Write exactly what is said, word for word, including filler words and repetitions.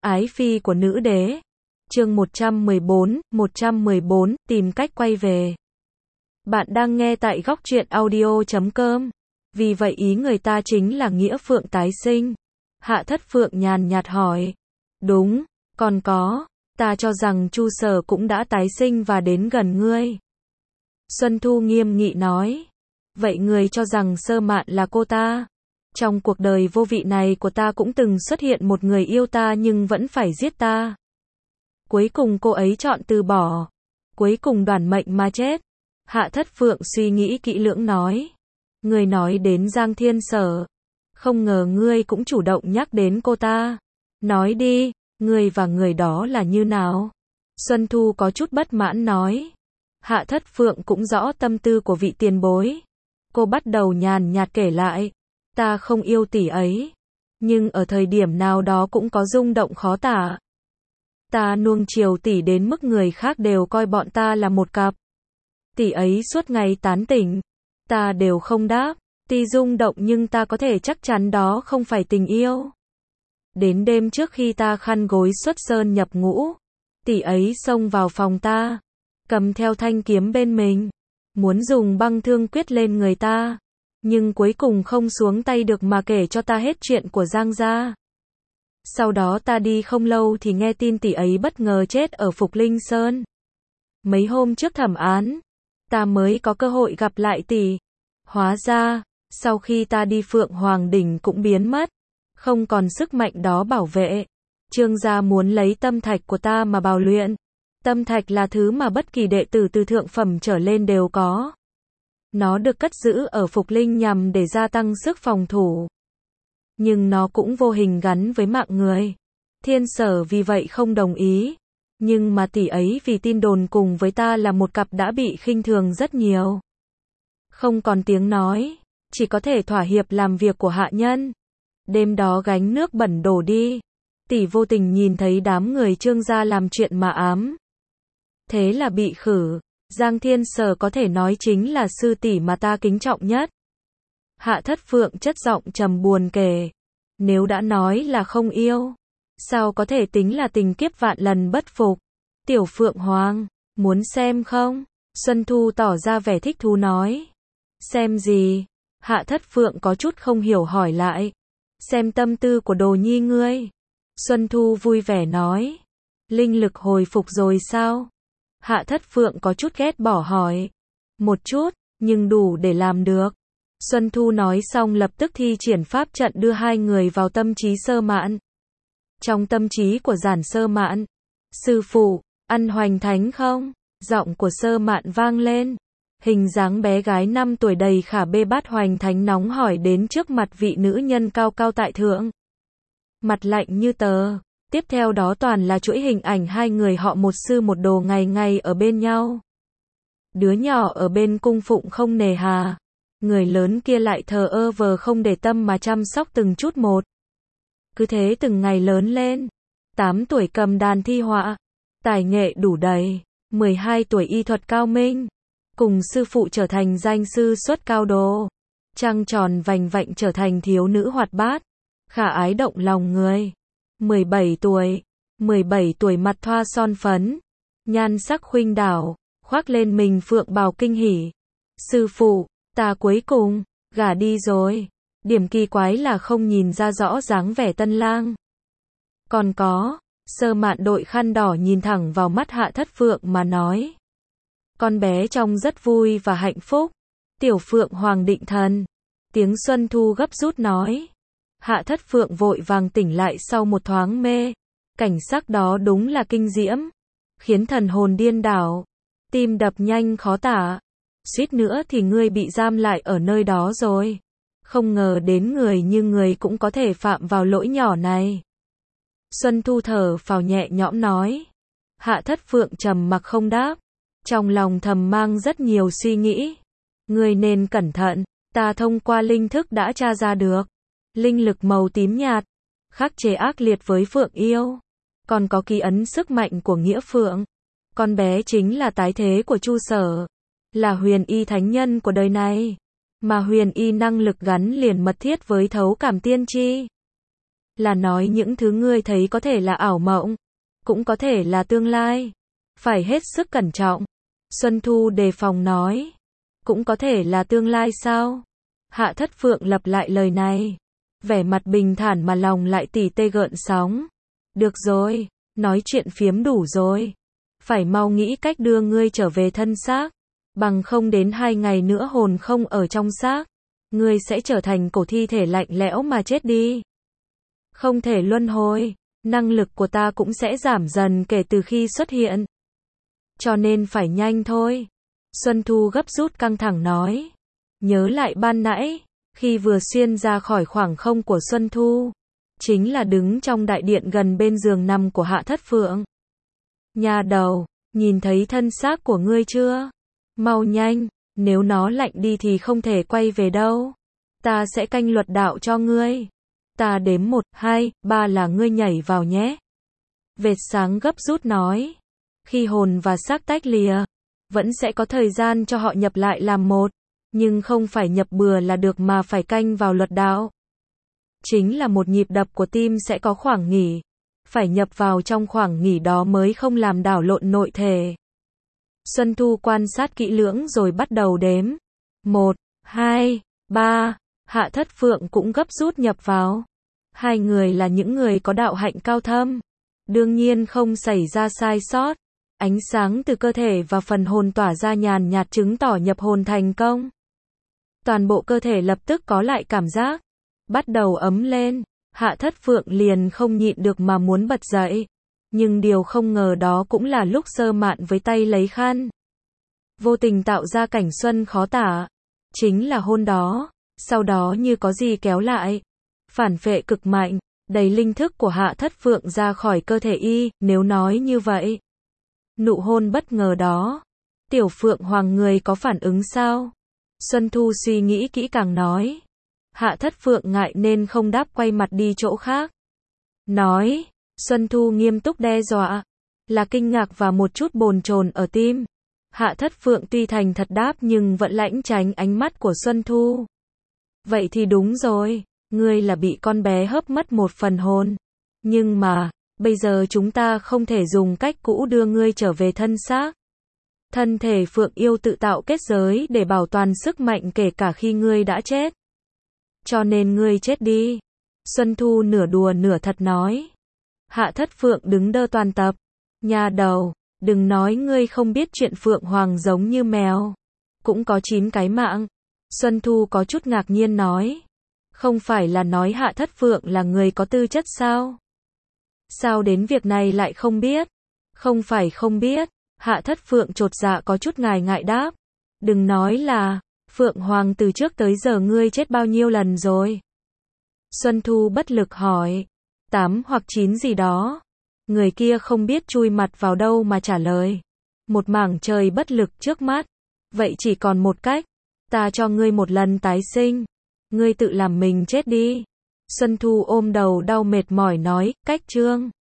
Ái phi của nữ đế. Chương một trăm mười bốn, một trăm mười bốn, tìm cách quay về. Bạn đang nghe tại góc truyện audio chấm com. Vì vậy ý người ta chính là Nghĩa Phượng tái sinh. Hạ Thất Phượng nhàn nhạt hỏi. Đúng, còn có, ta cho rằng Chu Sở cũng đã tái sinh và đến gần ngươi. Xuân Thu nghiêm nghị nói. Vậy người cho rằng Sơ Mạn là cô ta? Trong cuộc đời vô vị này của ta cũng từng xuất hiện một người yêu ta nhưng vẫn phải giết ta. Cuối cùng cô ấy chọn từ bỏ. Cuối cùng đoản mệnh mà chết. Hạ Thất Phượng suy nghĩ kỹ lưỡng nói. Người nói đến Giang Thiên Sở. Không ngờ ngươi cũng chủ động nhắc đến cô ta. Nói đi, ngươi và người đó là như nào? Xuân Thu có chút bất mãn nói. Hạ Thất Phượng cũng rõ tâm tư của vị tiền bối. Cô bắt đầu nhàn nhạt kể lại. Ta không yêu tỷ ấy. Nhưng ở thời điểm nào đó cũng có rung động khó tả. Ta nuông chiều tỷ đến mức người khác đều coi bọn ta là một cặp. Tỷ ấy suốt ngày tán tỉnh. Ta đều không đáp. Tuy rung động nhưng ta có thể chắc chắn đó không phải tình yêu. Đến đêm trước khi ta khăn gối xuất sơn nhập ngũ. Tỷ ấy xông vào phòng ta. Cầm theo thanh kiếm bên mình. Muốn dùng băng thương quyết lên người ta. Nhưng cuối cùng không xuống tay được mà kể cho ta hết chuyện của Giang gia. Sau đó ta đi không lâu thì nghe tin tỷ ấy bất ngờ chết ở Phục Linh Sơn. Mấy hôm trước thẩm án, ta mới có cơ hội gặp lại tỷ. Hóa ra, sau khi ta đi Phượng Hoàng Đỉnh cũng biến mất. Không còn sức mạnh đó bảo vệ. Trương gia muốn lấy tâm thạch của ta mà bào luyện. Tâm thạch là thứ mà bất kỳ đệ tử từ thượng phẩm trở lên đều có. Nó được cất giữ ở Phục Linh nhằm để gia tăng sức phòng thủ. Nhưng nó cũng vô hình gắn với mạng người. Thiên Sở vì vậy không đồng ý. Nhưng mà tỷ ấy vì tin đồn cùng với ta là một cặp đã bị khinh thường rất nhiều. Không còn tiếng nói. Chỉ có thể thỏa hiệp làm việc của hạ nhân. Đêm đó gánh nước bẩn đổ đi. Tỷ vô tình nhìn thấy đám người Trương gia làm chuyện mà ám. Thế là bị khử. Giang Thiên Sở có thể nói chính là sư tỷ mà ta kính trọng nhất. Hạ Thất Phượng chất giọng trầm buồn kể. Nếu đã nói là không yêu, sao có thể tính là tình kiếp vạn lần bất phục? Tiểu Phượng Hoàng, muốn xem không? Xuân Thu tỏ ra vẻ thích thú nói. Xem gì? Hạ Thất Phượng có chút không hiểu hỏi lại. Xem tâm tư của đồ nhi ngươi. Xuân Thu vui vẻ nói. Linh lực hồi phục rồi sao? Hạ Thất Phượng có chút ghét bỏ hỏi. Một chút, nhưng đủ để làm được. Xuân Thu nói xong lập tức thi triển pháp trận đưa hai người vào tâm trí Sơ Mạn. Trong tâm trí của Giản Sơ Mạn. Sư phụ, ăn hoành thánh không? Giọng của Sơ Mạn vang lên. Hình dáng bé gái năm tuổi đầy khả bê bát hoành thánh nóng hỏi đến trước mặt vị nữ nhân cao cao tại thượng. Mặt lạnh như tờ. Tiếp theo đó toàn là chuỗi hình ảnh hai người họ một sư một đồ ngày ngày ở bên nhau. Đứa nhỏ ở bên cung phụng không nề hà. Người lớn kia lại thờ ơ vờ không để tâm mà chăm sóc từng chút một. Cứ thế từng ngày lớn lên. tám tuổi cầm đàn thi họa. Tài nghệ đủ đầy. mười hai tuổi y thuật cao minh. Cùng sư phụ trở thành danh sư xuất cao đồ. Trăng tròn vành vạnh trở thành thiếu nữ hoạt bát. Khả ái động lòng người. mười bảy tuổi. mười bảy tuổi mặt thoa son phấn. Nhan sắc khuynh đảo. Khoác lên mình phượng bào kinh hỉ. Sư phụ, ta cuối cùng, gả đi rồi. Điểm kỳ quái là không nhìn ra rõ dáng vẻ tân lang. Còn có, Sơ Mạn đội khăn đỏ nhìn thẳng vào mắt Hạ Thất Phượng mà nói. Con bé trông rất vui và hạnh phúc. Tiểu Phượng Hoàng định thần. Tiếng Xuân Thu gấp rút nói. Hạ Thất Phượng vội vàng tỉnh lại sau một thoáng mê. Cảnh sắc đó đúng là kinh diễm. Khiến thần hồn điên đảo. Tim đập nhanh khó tả. Suýt nữa thì ngươi bị giam lại ở nơi đó rồi. Không ngờ đến người như người cũng có thể phạm vào lỗi nhỏ này. Xuân Thu thở phào nhẹ nhõm nói. Hạ Thất Phượng trầm mặc không đáp. Trong lòng thầm mang rất nhiều suy nghĩ. Ngươi nên cẩn thận. Ta thông qua linh thức đã tra ra được. Linh lực màu tím nhạt. Khắc chế ác liệt với Phượng yêu. Còn có ký ấn sức mạnh của Nghĩa Phượng. Con bé chính là tái thế của Chu Sở. Là huyền y thánh nhân của đời này. Mà huyền y năng lực gắn liền mật thiết với thấu cảm tiên tri. Là nói những thứ ngươi thấy có thể là ảo mộng, cũng có thể là tương lai. Phải hết sức cẩn trọng. Xuân Thu đề phòng nói. Cũng có thể là tương lai sao? Hạ Thất Phượng lặp lại lời này. Vẻ mặt bình thản mà lòng lại tỉ tê gợn sóng. Được rồi, nói chuyện phiếm đủ rồi. Phải mau nghĩ cách đưa ngươi trở về thân xác. Bằng không đến hai ngày nữa hồn không ở trong xác. Ngươi sẽ trở thành cổ thi thể lạnh lẽo mà chết đi. Không thể luân hồi. Năng lực của ta cũng sẽ giảm dần kể từ khi xuất hiện. Cho nên phải nhanh thôi. Xuân Thu gấp rút căng thẳng nói. Nhớ lại ban nãy, khi vừa xuyên ra khỏi khoảng không của Xuân Thu, chính là đứng trong đại điện gần bên giường nằm của Hạ Thất Phượng. Nhà đầu, nhìn thấy thân xác của ngươi chưa? Mau nhanh, nếu nó lạnh đi thì không thể quay về đâu. Ta sẽ canh luật đạo cho ngươi. Ta đếm một, hai, ba là ngươi nhảy vào nhé. Vệt sáng gấp rút nói. Khi hồn và xác tách lìa, vẫn sẽ có thời gian cho họ nhập lại làm một. Nhưng không phải nhập bừa là được mà phải canh vào luật đạo. Chính là một nhịp đập của tim sẽ có khoảng nghỉ. Phải nhập vào trong khoảng nghỉ đó mới không làm đảo lộn nội thể. Xuân Thu quan sát kỹ lưỡng rồi bắt đầu đếm. Một, hai, ba. Hạ Thất Phượng cũng gấp rút nhập vào. Hai người là những người có đạo hạnh cao thâm. Đương nhiên không xảy ra sai sót. Ánh sáng từ cơ thể và phần hồn tỏa ra nhàn nhạt chứng tỏ nhập hồn thành công. Toàn bộ cơ thể lập tức có lại cảm giác. Bắt đầu ấm lên. Hạ Thất Phượng liền không nhịn được mà muốn bật dậy. Nhưng điều không ngờ đó cũng là lúc Sơ Mạn với tay lấy khăn. Vô tình tạo ra cảnh xuân khó tả. Chính là hôn đó. Sau đó như có gì kéo lại. Phản phệ cực mạnh. Đẩy linh thức của Hạ Thất Phượng ra khỏi cơ thể y. Nếu nói như vậy. Nụ hôn bất ngờ đó. Tiểu Phượng Hoàng người có phản ứng sao? Xuân Thu suy nghĩ kỹ càng nói. Hạ Thất Phượng ngại nên không đáp, quay mặt đi chỗ khác. Nói. Xuân Thu nghiêm túc đe dọa. Là kinh ngạc và một chút bồn chồn ở tim. Hạ Thất Phượng tuy thành thật đáp nhưng vẫn lãnh tránh ánh mắt của Xuân Thu. Vậy thì đúng rồi. Ngươi là bị con bé hấp mất một phần hồn. Nhưng mà, bây giờ chúng ta không thể dùng cách cũ đưa ngươi trở về thân xác. Thân thể Phượng yêu tự tạo kết giới để bảo toàn sức mạnh kể cả khi ngươi đã chết. Cho nên ngươi chết đi. Xuân Thu nửa đùa nửa thật nói. Hạ Thất Phượng đứng đơ toàn tập. Nhà đầu, đừng nói ngươi không biết chuyện Phượng Hoàng giống như mèo. Cũng có chín cái mạng. Xuân Thu có chút ngạc nhiên nói. Không phải là nói Hạ Thất Phượng là người có tư chất sao? Sao đến việc này lại không biết? Không phải không biết. Hạ Thất Phượng chột dạ có chút ngại ngại đáp. Đừng nói là, Phượng Hoàng từ trước tới giờ ngươi chết bao nhiêu lần rồi? Xuân Thu bất lực hỏi. Tám hoặc chín gì đó. Người kia không biết chui mặt vào đâu mà trả lời. Một mảng trời bất lực trước mắt. Vậy chỉ còn một cách. Ta cho ngươi một lần tái sinh. Ngươi tự làm mình chết đi. Xuân Thu ôm đầu đau mệt mỏi nói, cách chương.